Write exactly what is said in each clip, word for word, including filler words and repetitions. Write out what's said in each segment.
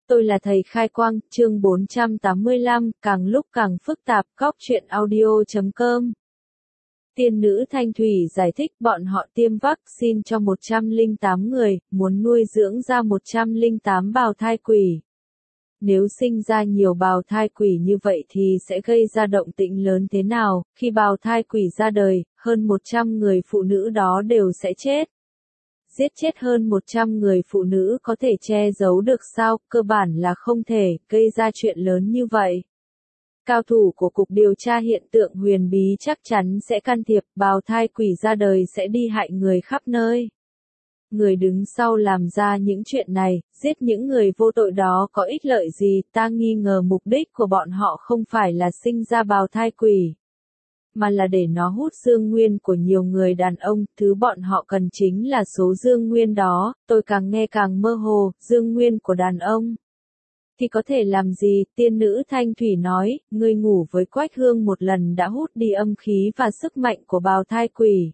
Tôi là thầy khai quang, chương bốn trăm tám mươi lăm, càng lúc càng phức tạp, góc truyện audio chấm com. Tiên nữ Thanh Thủy giải thích bọn họ tiêm vaccine cho một trăm lẻ tám người, muốn nuôi dưỡng ra một trăm lẻ tám bào thai quỷ. Nếu sinh ra nhiều bào thai quỷ như vậy thì sẽ gây ra động tĩnh lớn thế nào, khi bào thai quỷ ra đời, hơn một trăm người phụ nữ đó đều sẽ chết. Giết chết hơn một trăm người phụ nữ có thể che giấu được sao, cơ bản là không thể, gây ra chuyện lớn như vậy. Cao thủ của Cục Điều tra Hiện tượng huyền bí chắc chắn sẽ can thiệp, bào thai quỷ ra đời sẽ đi hại người khắp nơi. Người đứng sau làm ra những chuyện này, giết những người vô tội đó có ích lợi gì, ta nghi ngờ mục đích của bọn họ không phải là sinh ra bào thai quỷ, mà là để nó hút dương nguyên của nhiều người đàn ông, thứ bọn họ cần chính là số dương nguyên đó, tôi càng nghe càng mơ hồ, dương nguyên của đàn ông. Thì có thể làm gì, tiên nữ Thanh Thủy nói, ngươi ngủ với Quách Hương một lần đã hút đi âm khí và sức mạnh của bào thai quỷ.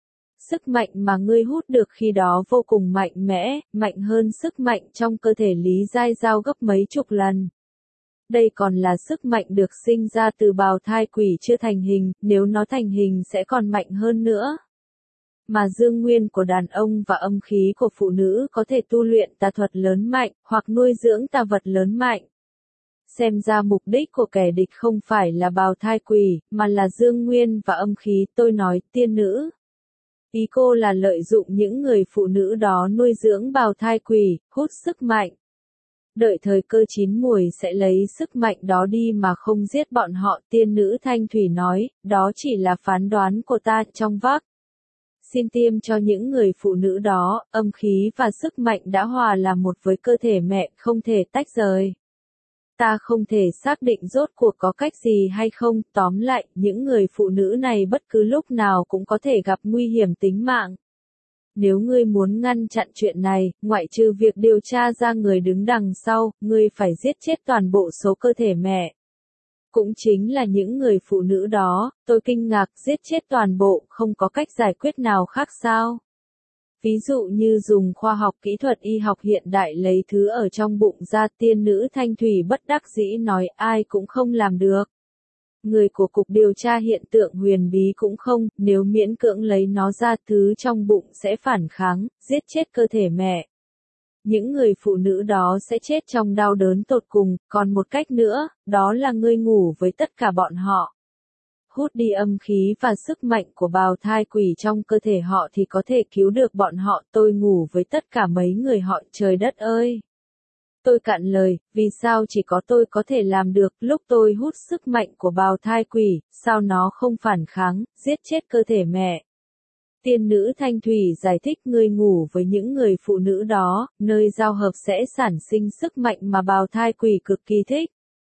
Sức mạnh mà ngươi hút được khi đó vô cùng mạnh mẽ, mạnh hơn sức mạnh trong cơ thể Lý Giai Giao gấp mấy chục lần. Đây còn là sức mạnh được sinh ra từ bào thai quỷ chưa thành hình, nếu nó thành hình sẽ còn mạnh hơn nữa. Mà dương nguyên của đàn ông và âm khí của phụ nữ có thể tu luyện tà thuật lớn mạnh, hoặc nuôi dưỡng tà vật lớn mạnh. Xem ra mục đích của kẻ địch không phải là bào thai quỷ, mà là dương nguyên và âm khí, tôi nói, tiên nữ. Ý cô là lợi dụng những người phụ nữ đó nuôi dưỡng bào thai quỷ, hút sức mạnh. Đợi thời cơ chín muồi sẽ lấy sức mạnh đó đi mà không giết bọn họ, tiên nữ Thanh Thủy nói, đó chỉ là phán đoán của ta trong vác. Xin tiêm cho những người phụ nữ đó, âm khí và sức mạnh đã hòa làm một với cơ thể mẹ, không thể tách rời. Ta không thể xác định rốt cuộc có cách gì hay không, tóm lại, những người phụ nữ này bất cứ lúc nào cũng có thể gặp nguy hiểm tính mạng. Nếu ngươi muốn ngăn chặn chuyện này, ngoại trừ việc điều tra ra người đứng đằng sau, ngươi phải giết chết toàn bộ số cơ thể mẹ. Cũng chính là những người phụ nữ đó, tôi kinh ngạc, giết chết toàn bộ, không có cách giải quyết nào khác sao? Ví dụ như dùng khoa học kỹ thuật y học hiện đại lấy thứ ở trong bụng ra, tiên nữ Thanh Thủy bất đắc dĩ nói ai cũng không làm được. Người của Cục Điều tra Hiện tượng huyền bí cũng không, nếu miễn cưỡng lấy nó ra thứ trong bụng sẽ phản kháng, giết chết cơ thể mẹ. Những người phụ nữ đó sẽ chết trong đau đớn tột cùng, còn một cách nữa, đó là ngươi ngủ với tất cả bọn họ. Hút đi âm khí và sức mạnh của bào thai quỷ trong cơ thể họ thì có thể cứu được bọn họ, tôi ngủ với tất cả mấy người họ, trời đất ơi. Tôi cạn lời, vì sao chỉ có tôi có thể làm được, lúc tôi hút sức mạnh của bào thai quỷ, sao nó không phản kháng, giết chết cơ thể mẹ. Tiên nữ Thanh Thủy giải thích ngươi ngủ với những người phụ nữ đó, nơi giao hợp sẽ sản sinh sức mạnh mà bào thai quỷ cực kỳ thích.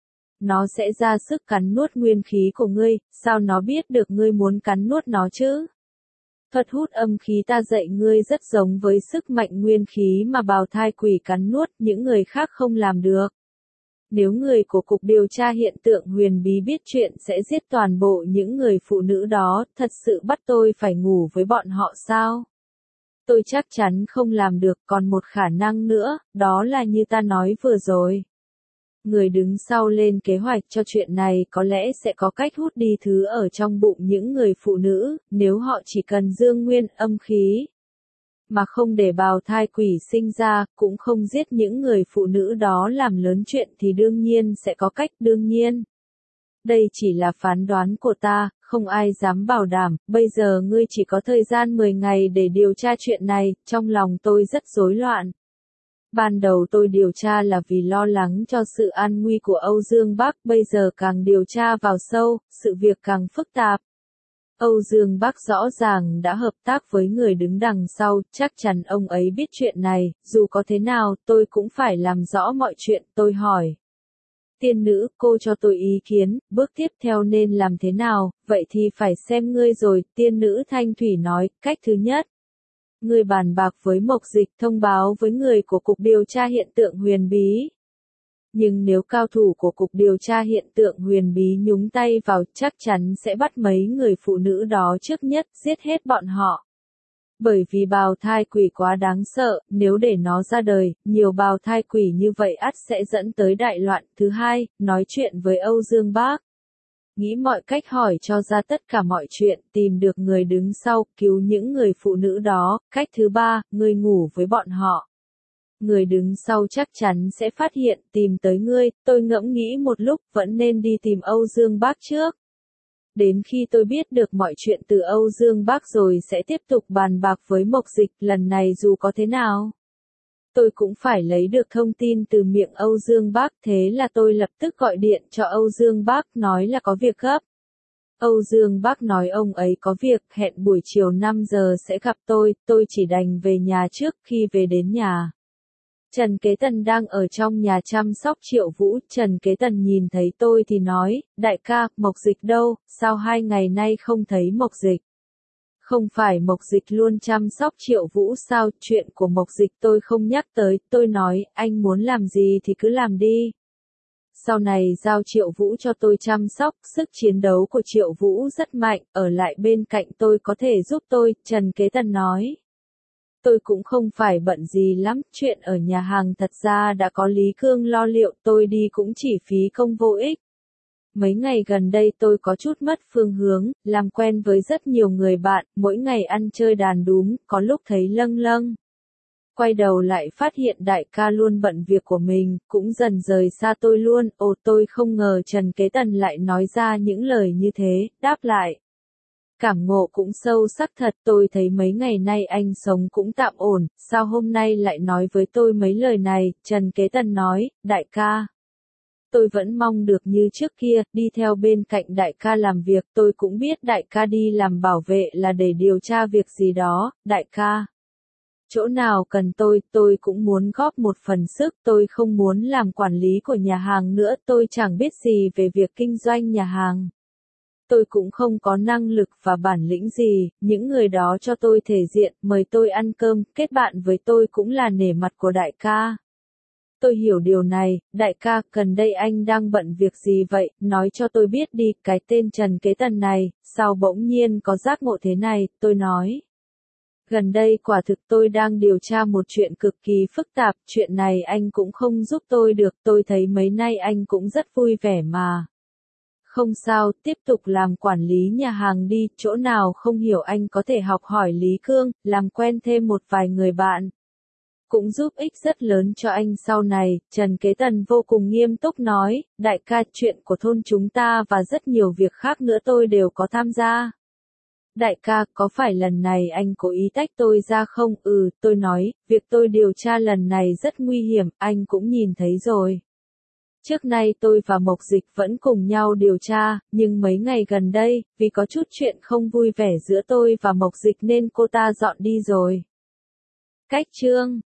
Nó sẽ ra sức cắn nuốt nguyên khí của ngươi, sao nó biết được ngươi muốn cắn nuốt nó chứ? Thuật hút âm khí ta dạy ngươi rất giống với sức mạnh nguyên khí mà bào thai quỷ cắn nuốt, những người khác không làm được. Nếu người của Cục Điều tra Hiện tượng huyền bí biết chuyện sẽ giết toàn bộ những người phụ nữ đó, thật sự bắt tôi phải ngủ với bọn họ sao? Tôi chắc chắn không làm được, còn một khả năng nữa, đó là như ta nói vừa rồi. Người đứng sau lên kế hoạch cho chuyện này có lẽ sẽ có cách hút đi thứ ở trong bụng những người phụ nữ, nếu họ chỉ cần dương nguyên âm khí. Mà không để bào thai quỷ sinh ra, cũng không giết những người phụ nữ đó làm lớn chuyện thì đương nhiên sẽ có cách, đương nhiên. Đây chỉ là phán đoán của ta, không ai dám bảo đảm, bây giờ ngươi chỉ có thời gian mười ngày để điều tra chuyện này, trong lòng tôi rất rối loạn. Ban đầu tôi điều tra là vì lo lắng cho sự an nguy của Âu Dương Bắc, bây giờ càng điều tra vào sâu, sự việc càng phức tạp. Âu Dương Bắc rõ ràng đã hợp tác với người đứng đằng sau, chắc chắn ông ấy biết chuyện này, dù có thế nào, tôi cũng phải làm rõ mọi chuyện, tôi hỏi. Tiên nữ, cô cho tôi ý kiến, bước tiếp theo nên làm thế nào, vậy thì phải xem ngươi rồi, tiên nữ Thanh Thủy nói, cách thứ nhất. Ngươi bàn bạc với Mộc Dịch thông báo với người của Cục Điều tra Hiện tượng huyền bí. Nhưng nếu cao thủ của Cục Điều tra Hiện tượng huyền bí nhúng tay vào chắc chắn sẽ bắt mấy người phụ nữ đó trước nhất, giết hết bọn họ. Bởi vì bào thai quỷ quá đáng sợ, nếu để nó ra đời, nhiều bào thai quỷ như vậy ắt sẽ dẫn tới đại loạn. Thứ hai, nói chuyện với Âu Dương Bác. Nghĩ mọi cách hỏi cho ra tất cả mọi chuyện, tìm được người đứng sau, cứu những người phụ nữ đó. Cách thứ ba, ngươi ngủ với bọn họ. Người đứng sau chắc chắn sẽ phát hiện, tìm tới ngươi. Tôi ngẫm nghĩ một lúc, vẫn nên đi tìm Âu Dương Bác trước. Đến khi tôi biết được mọi chuyện từ Âu Dương Bác rồi sẽ tiếp tục bàn bạc với Mộc Dịch, lần này dù có thế nào, tôi cũng phải lấy được thông tin từ miệng Âu Dương Bác, thế là tôi lập tức gọi điện cho Âu Dương Bác, nói là có việc gấp. Âu Dương Bác nói ông ấy có việc, hẹn buổi chiều năm giờ sẽ gặp tôi, tôi chỉ đành về nhà trước. Khi về đến nhà, Trần Kế Tần đang ở trong nhà chăm sóc Triệu Vũ. Trần Kế Tần nhìn thấy tôi thì nói, đại ca, Mộc Dịch đâu, sao hai ngày nay không thấy Mộc Dịch? Không phải Mộc Dịch luôn chăm sóc Triệu Vũ sao? Chuyện của Mộc Dịch tôi không nhắc tới. Tôi nói, anh muốn làm gì thì cứ làm đi. Sau này giao Triệu Vũ cho tôi chăm sóc, sức chiến đấu của Triệu Vũ rất mạnh, ở lại bên cạnh tôi có thể giúp tôi, Trần Kế Tần nói. Tôi cũng không phải bận gì lắm, chuyện ở nhà hàng thật ra đã có Lý Cương lo liệu, tôi đi cũng chỉ phí công vô ích. Mấy ngày gần đây tôi có chút mất phương hướng, làm quen với rất nhiều người bạn, mỗi ngày ăn chơi đàn đúm, có lúc thấy lâng lâng. Quay đầu lại phát hiện đại ca luôn bận việc của mình, cũng dần rời xa tôi luôn. Ồ, tôi không ngờ Trần Kế Tần lại nói ra những lời như thế, đáp lại. Cảm ngộ cũng sâu sắc thật, tôi thấy mấy ngày nay anh sống cũng tạm ổn, sao hôm nay lại nói với tôi mấy lời này? Trần Kế Tần nói, đại ca. Tôi vẫn mong được như trước kia, đi theo bên cạnh đại ca làm việc, tôi cũng biết đại ca đi làm bảo vệ là để điều tra việc gì đó, đại ca. Chỗ nào cần tôi, tôi cũng muốn góp một phần sức, tôi không muốn làm quản lý của nhà hàng nữa, tôi chẳng biết gì về việc kinh doanh nhà hàng. Tôi cũng không có năng lực và bản lĩnh gì, những người đó cho tôi thể diện, mời tôi ăn cơm, kết bạn với tôi cũng là nể mặt của đại ca. Tôi hiểu điều này, đại ca, gần đây anh đang bận việc gì vậy, nói cho tôi biết đi, cái tên Trần Kế Tần này, sao bỗng nhiên có giác ngộ thế này, tôi nói. Gần đây quả thực tôi đang điều tra một chuyện cực kỳ phức tạp, chuyện này anh cũng không giúp tôi được, tôi thấy mấy nay anh cũng rất vui vẻ mà. Không sao, tiếp tục làm quản lý nhà hàng đi, chỗ nào không hiểu anh có thể học hỏi Lý Cương, làm quen thêm một vài người bạn. Cũng giúp ích rất lớn cho anh sau này, Trần Kế Tần vô cùng nghiêm túc nói, đại ca, chuyện của thôn chúng ta và rất nhiều việc khác nữa tôi đều có tham gia. Đại ca, có phải lần này anh cố ý tách tôi ra không? Ừ, tôi nói, việc tôi điều tra lần này rất nguy hiểm, anh cũng nhìn thấy rồi. Trước nay tôi và Mộc Dịch vẫn cùng nhau điều tra, nhưng mấy ngày gần đây, vì có chút chuyện không vui vẻ giữa tôi và Mộc Dịch nên cô ta dọn đi rồi. Cách chương